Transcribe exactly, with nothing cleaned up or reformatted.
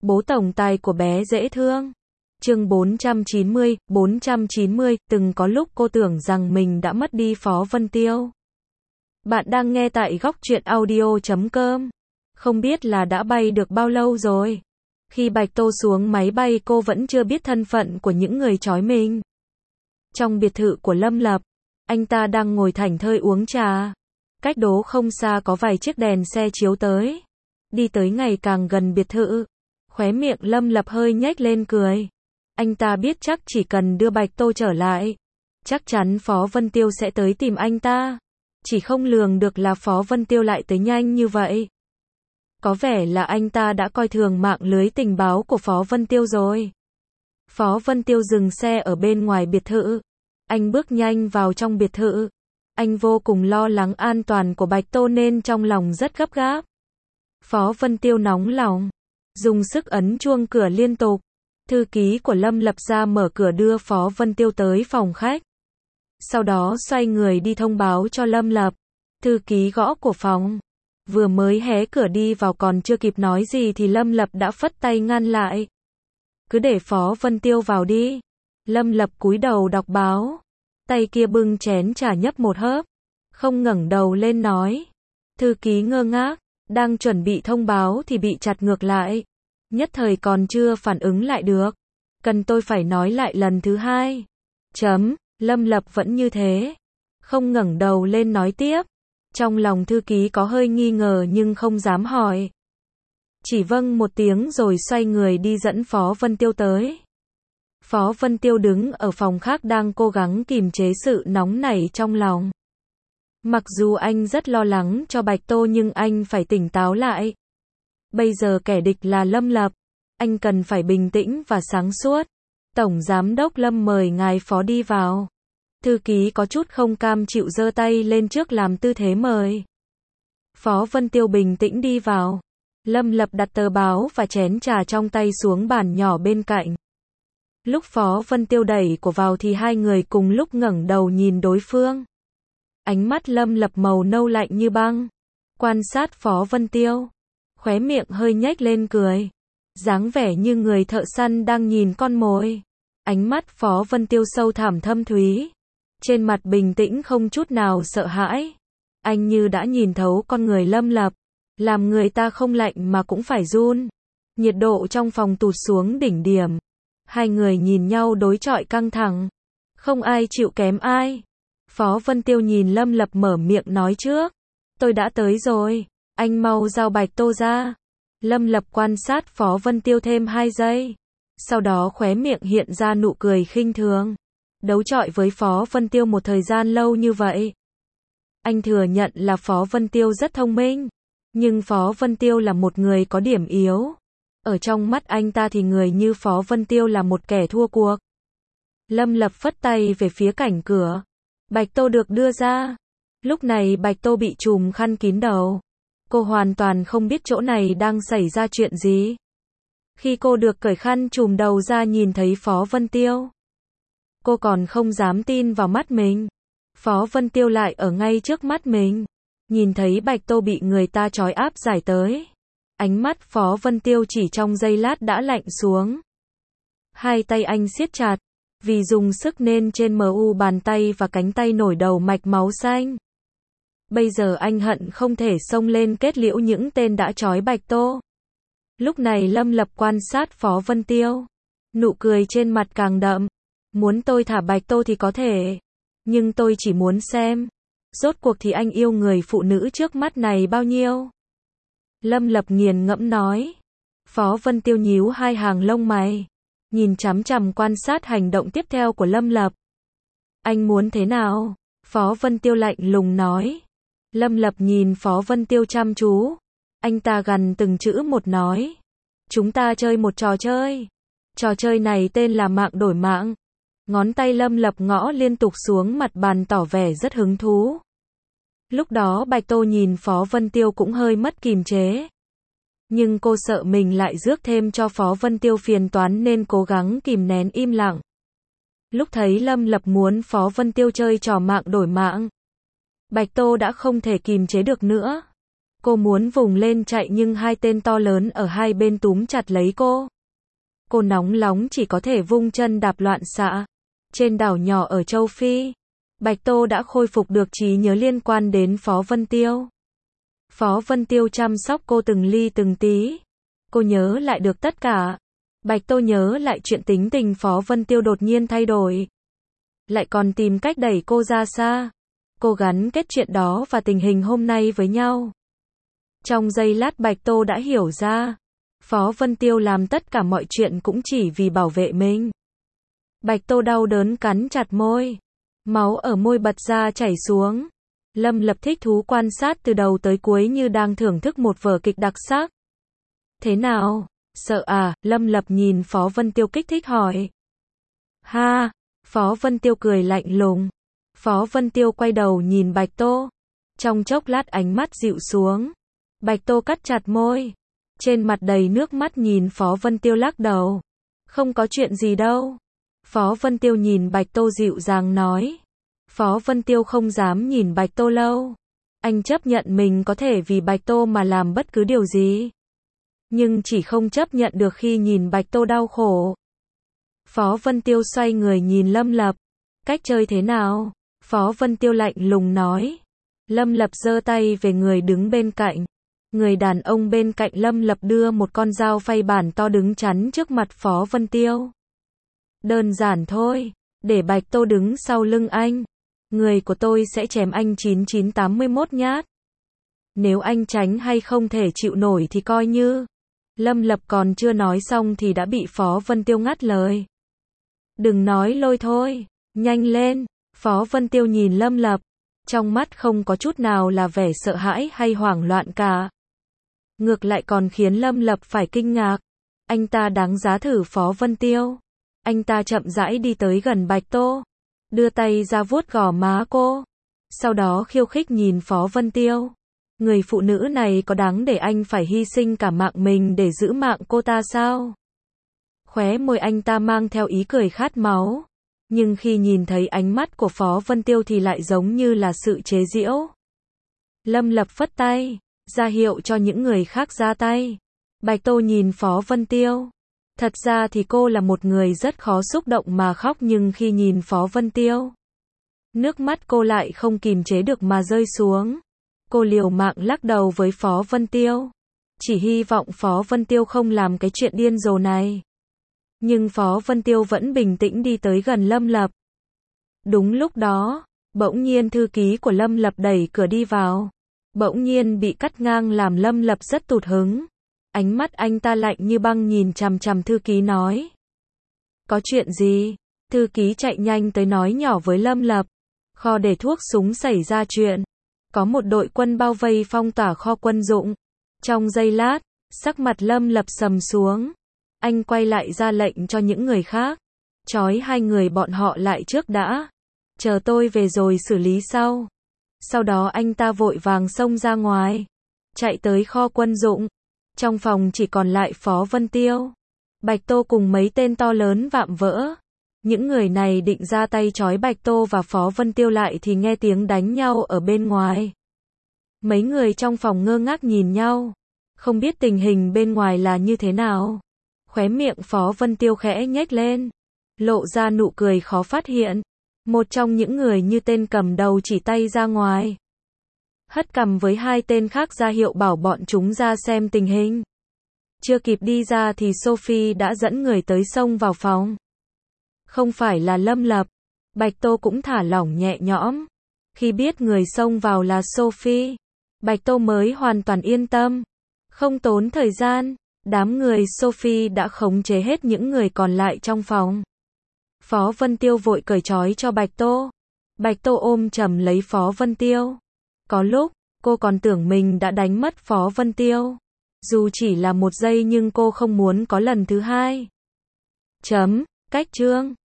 Bố tổng tài của bé dễ thương. Chương bốn trăm chín mươi, bốn trăm chín mươi, từng có lúc cô tưởng rằng mình đã mất đi Phó Vân Tiêu. Bạn đang nghe tại góc truyện audio chấm com. Không biết là đã bay được bao lâu rồi. Khi Bạch Tô xuống máy bay cô vẫn chưa biết thân phận của những người trói mình. Trong biệt thự của Lâm Lập, anh ta đang ngồi thảnh thơi uống trà. Cách đó không xa có vài chiếc đèn xe chiếu tới. Đi tới ngày càng gần biệt thự. Khóe miệng Lâm Lập hơi nhếch lên cười. Anh ta biết chắc chỉ cần đưa Bạch Tô trở lại, chắc chắn Phó Vân Tiêu sẽ tới tìm anh ta. Chỉ không lường được là Phó Vân Tiêu lại tới nhanh như vậy. Có vẻ là anh ta đã coi thường mạng lưới tình báo của Phó Vân Tiêu rồi. Phó Vân Tiêu dừng xe ở bên ngoài biệt thự. Anh bước nhanh vào trong biệt thự. Anh vô cùng lo lắng an toàn của Bạch Tô nên trong lòng rất gấp gáp. Phó Vân Tiêu nóng lòng, dùng sức ấn chuông cửa liên tục. Thư ký của Lâm Lập ra mở cửa đưa Phó Vân Tiêu tới phòng khách. Sau đó xoay người đi thông báo cho Lâm Lập. Thư ký gõ của phòng. Vừa mới hé cửa đi vào còn chưa kịp nói gì thì Lâm Lập đã phất tay ngăn lại. Cứ để Phó Vân Tiêu vào đi. Lâm Lập cúi đầu đọc báo. Tay kia bưng chén trà nhấp một hớp. Không ngẩng đầu lên nói. Thư ký ngơ ngác, đang chuẩn bị thông báo thì bị chặt ngược lại. Nhất thời còn chưa phản ứng lại được. Cần tôi phải nói lại lần thứ hai. Chấm, Lâm Lập vẫn như thế. Không ngẩng đầu lên nói tiếp. Trong lòng thư ký có hơi nghi ngờ nhưng không dám hỏi. Chỉ vâng một tiếng rồi xoay người đi dẫn Phó Vân Tiêu tới. Phó Vân Tiêu đứng ở phòng khác đang cố gắng kìm chế sự nóng nảy trong lòng. Mặc dù anh rất lo lắng cho Bạch Tô nhưng anh phải tỉnh táo lại. Bây giờ kẻ địch là Lâm Lập. Anh cần phải bình tĩnh và sáng suốt. Tổng Giám đốc Lâm mời ngài Phó đi vào. Thư ký có chút không cam chịu giơ tay lên trước làm tư thế mời. Phó Vân Tiêu bình tĩnh đi vào. Lâm Lập đặt tờ báo và chén trà trong tay xuống bàn nhỏ bên cạnh. Lúc Phó Vân Tiêu đẩy cổ vào thì hai người cùng lúc ngẩng đầu nhìn đối phương. Ánh mắt Lâm Lập màu nâu lạnh như băng. Quan sát Phó Vân Tiêu. Khóe miệng hơi nhếch lên cười. Dáng vẻ như người thợ săn đang nhìn con mồi. Ánh mắt Phó Vân Tiêu sâu thẳm thâm thúy. Trên mặt bình tĩnh không chút nào sợ hãi. Anh như đã nhìn thấu con người Lâm Lập. Làm người ta không lạnh mà cũng phải run. Nhiệt độ trong phòng tụt xuống đỉnh điểm. Hai người nhìn nhau đối chọi căng thẳng. Không ai chịu kém ai. Phó Vân Tiêu nhìn Lâm Lập mở miệng nói trước. Tôi đã tới rồi. Anh mau giao Bạch Tô ra. Lâm Lập quan sát Phó Vân Tiêu thêm hai giây. Sau đó khóe miệng hiện ra nụ cười khinh thường. Đấu chọi với Phó Vân Tiêu một thời gian lâu như vậy. Anh thừa nhận là Phó Vân Tiêu rất thông minh. Nhưng Phó Vân Tiêu là một người có điểm yếu. Ở trong mắt anh ta thì người như Phó Vân Tiêu là một kẻ thua cuộc. Lâm Lập phất tay về phía cảnh cửa. Bạch Tô được đưa ra. Lúc này Bạch Tô bị trùm khăn kín đầu. Cô hoàn toàn không biết chỗ này đang xảy ra chuyện gì. Khi cô được cởi khăn trùm đầu ra nhìn thấy Phó Vân Tiêu. Cô còn không dám tin vào mắt mình. Phó Vân Tiêu lại ở ngay trước mắt mình. Nhìn thấy Bạch Tô bị người ta trói áp giải tới. Ánh mắt Phó Vân Tiêu chỉ trong giây lát đã lạnh xuống. Hai tay anh siết chặt. Vì dùng sức nên trên mu bàn tay và cánh tay nổi đầu mạch máu xanh. Bây giờ anh hận không thể xông lên kết liễu những tên đã trói Bạch Tô. Lúc này Lâm Lập quan sát Phó Vân Tiêu. Nụ cười trên mặt càng đậm. Muốn tôi thả Bạch Tô thì có thể. Nhưng tôi chỉ muốn xem. Rốt cuộc thì anh yêu người phụ nữ trước mắt này bao nhiêu? Lâm Lập nghiền ngẫm nói. Phó Vân Tiêu nhíu hai hàng lông mày. Nhìn chằm chằm quan sát hành động tiếp theo của Lâm Lập. Anh muốn thế nào? Phó Vân Tiêu lạnh lùng nói. Lâm Lập nhìn Phó Vân Tiêu chăm chú. Anh ta gằn từng chữ một nói. Chúng ta chơi một trò chơi. Trò chơi này tên là mạng đổi mạng. Ngón tay Lâm Lập ngõ liên tục xuống mặt bàn tỏ vẻ rất hứng thú. Lúc đó Bạch Tô nhìn Phó Vân Tiêu cũng hơi mất kìm chế. Nhưng cô sợ mình lại rước thêm cho Phó Vân Tiêu phiền toán nên cố gắng kìm nén im lặng. Lúc thấy Lâm Lập muốn Phó Vân Tiêu chơi trò mạng đổi mạng. Bạch Tô đã không thể kìm chế được nữa. Cô muốn vùng lên chạy nhưng hai tên to lớn ở hai bên túm chặt lấy cô. Cô nóng nóng chỉ có thể vung chân đạp loạn xạ. Trên đảo nhỏ ở châu Phi, Bạch Tô đã khôi phục được trí nhớ liên quan đến Phó Vân Tiêu. Phó Vân Tiêu chăm sóc cô từng ly từng tí. Cô nhớ lại được tất cả. Bạch Tô nhớ lại chuyện tính tình Phó Vân Tiêu đột nhiên thay đổi. Lại còn tìm cách đẩy cô ra xa. Cô gắn kết chuyện đó và tình hình hôm nay với nhau. Trong giây lát Bạch Tô đã hiểu ra. Phó Vân Tiêu làm tất cả mọi chuyện cũng chỉ vì bảo vệ mình. Bạch Tô đau đớn cắn chặt môi. Máu ở môi bật ra chảy xuống. Lâm Lập thích thú quan sát từ đầu tới cuối như đang thưởng thức một vở kịch đặc sắc. Thế nào? Sợ à? Lâm Lập nhìn Phó Vân Tiêu kích thích hỏi. Ha! Phó Vân Tiêu cười lạnh lùng. Phó Vân Tiêu quay đầu nhìn Bạch Tô. Trong chốc lát ánh mắt dịu xuống. Bạch Tô cắt chặt môi. Trên mặt đầy nước mắt nhìn Phó Vân Tiêu lắc đầu. Không có chuyện gì đâu. Phó Vân Tiêu nhìn Bạch Tô dịu dàng nói. Phó Vân Tiêu không dám nhìn Bạch Tô lâu. Anh chấp nhận mình có thể vì Bạch Tô mà làm bất cứ điều gì. Nhưng chỉ không chấp nhận được khi nhìn Bạch Tô đau khổ. Phó Vân Tiêu xoay người nhìn Lâm Lập. Cách chơi thế nào? Phó Vân Tiêu lạnh lùng nói. Lâm Lập giơ tay về người đứng bên cạnh. Người đàn ông bên cạnh Lâm Lập đưa một con dao phay bản to đứng chắn trước mặt Phó Vân Tiêu. Đơn giản thôi, để Bạch Tô đứng sau lưng anh. Người của tôi sẽ chém anh chín chín tám mươi mốt nhát. Nếu anh tránh hay không thể chịu nổi thì coi như. Lâm Lập còn chưa nói xong thì đã bị Phó Vân Tiêu ngắt lời. Đừng nói lôi thôi, nhanh lên. Phó Vân Tiêu nhìn Lâm Lập. Trong mắt không có chút nào là vẻ sợ hãi hay hoảng loạn cả. Ngược lại còn khiến Lâm Lập phải kinh ngạc. Anh ta đáng giá thử Phó Vân Tiêu. Anh ta chậm rãi đi tới gần Bạch Tô. Đưa tay ra vuốt gò má cô. Sau đó khiêu khích nhìn Phó Vân Tiêu. Người phụ nữ này có đáng để anh phải hy sinh cả mạng mình để giữ mạng cô ta sao? Khóe môi anh ta mang theo ý cười khát máu. Nhưng khi nhìn thấy ánh mắt của Phó Vân Tiêu thì lại giống như là sự chế giễu. Lâm Lập phất tay, ra hiệu cho những người khác ra tay. Bạch Tô nhìn Phó Vân Tiêu. Thật ra thì cô là một người rất khó xúc động mà khóc, nhưng khi nhìn Phó Vân Tiêu, nước mắt cô lại không kìm chế được mà rơi xuống. Cô liều mạng lắc đầu với Phó Vân Tiêu. Chỉ hy vọng Phó Vân Tiêu không làm cái chuyện điên rồ này. Nhưng Phó Vân Tiêu vẫn bình tĩnh đi tới gần Lâm Lập. Đúng lúc đó, bỗng nhiên thư ký của Lâm Lập đẩy cửa đi vào. Bỗng nhiên bị cắt ngang làm Lâm Lập rất tụt hứng. Ánh mắt anh ta lạnh như băng nhìn chằm chằm thư ký nói. Có chuyện gì? Thư ký chạy nhanh tới nói nhỏ với Lâm Lập. Kho để thuốc súng xảy ra chuyện. Có một đội quân bao vây phong tỏa kho quân dụng. Trong giây lát, sắc mặt Lâm Lập sầm xuống. Anh quay lại ra lệnh cho những người khác. Trói hai người bọn họ lại trước đã. Chờ tôi về rồi xử lý sau. Sau đó anh ta vội vàng xông ra ngoài. Chạy tới kho quân dụng. Trong phòng chỉ còn lại Phó Vân Tiêu. Bạch Tô cùng mấy tên to lớn vạm vỡ. Những người này định ra tay trói Bạch Tô và Phó Vân Tiêu lại thì nghe tiếng đánh nhau ở bên ngoài. Mấy người trong phòng ngơ ngác nhìn nhau. Không biết tình hình bên ngoài là như thế nào. Khóe miệng Phó Vân Tiêu khẽ nhếch lên. Lộ ra nụ cười khó phát hiện. Một trong những người như tên cầm đầu chỉ tay ra ngoài. Hất cằm với hai tên khác ra hiệu bảo bọn chúng ra xem tình hình. Chưa kịp đi ra thì Sophie đã dẫn người tới xông vào phòng. Không phải là Lâm Lập. Bạch Tô cũng thả lỏng nhẹ nhõm. Khi biết người xông vào là Sophie, Bạch Tô mới hoàn toàn yên tâm. Không tốn thời gian, đám người Sophie đã khống chế hết những người còn lại trong phòng. Phó Vân Tiêu vội cởi trói cho Bạch Tô. Bạch Tô ôm chầm lấy Phó Vân Tiêu. Có lúc, cô còn tưởng mình đã đánh mất Phó Vân Tiêu. Dù chỉ là một giây nhưng cô không muốn có lần thứ hai. Chấm, cách chương.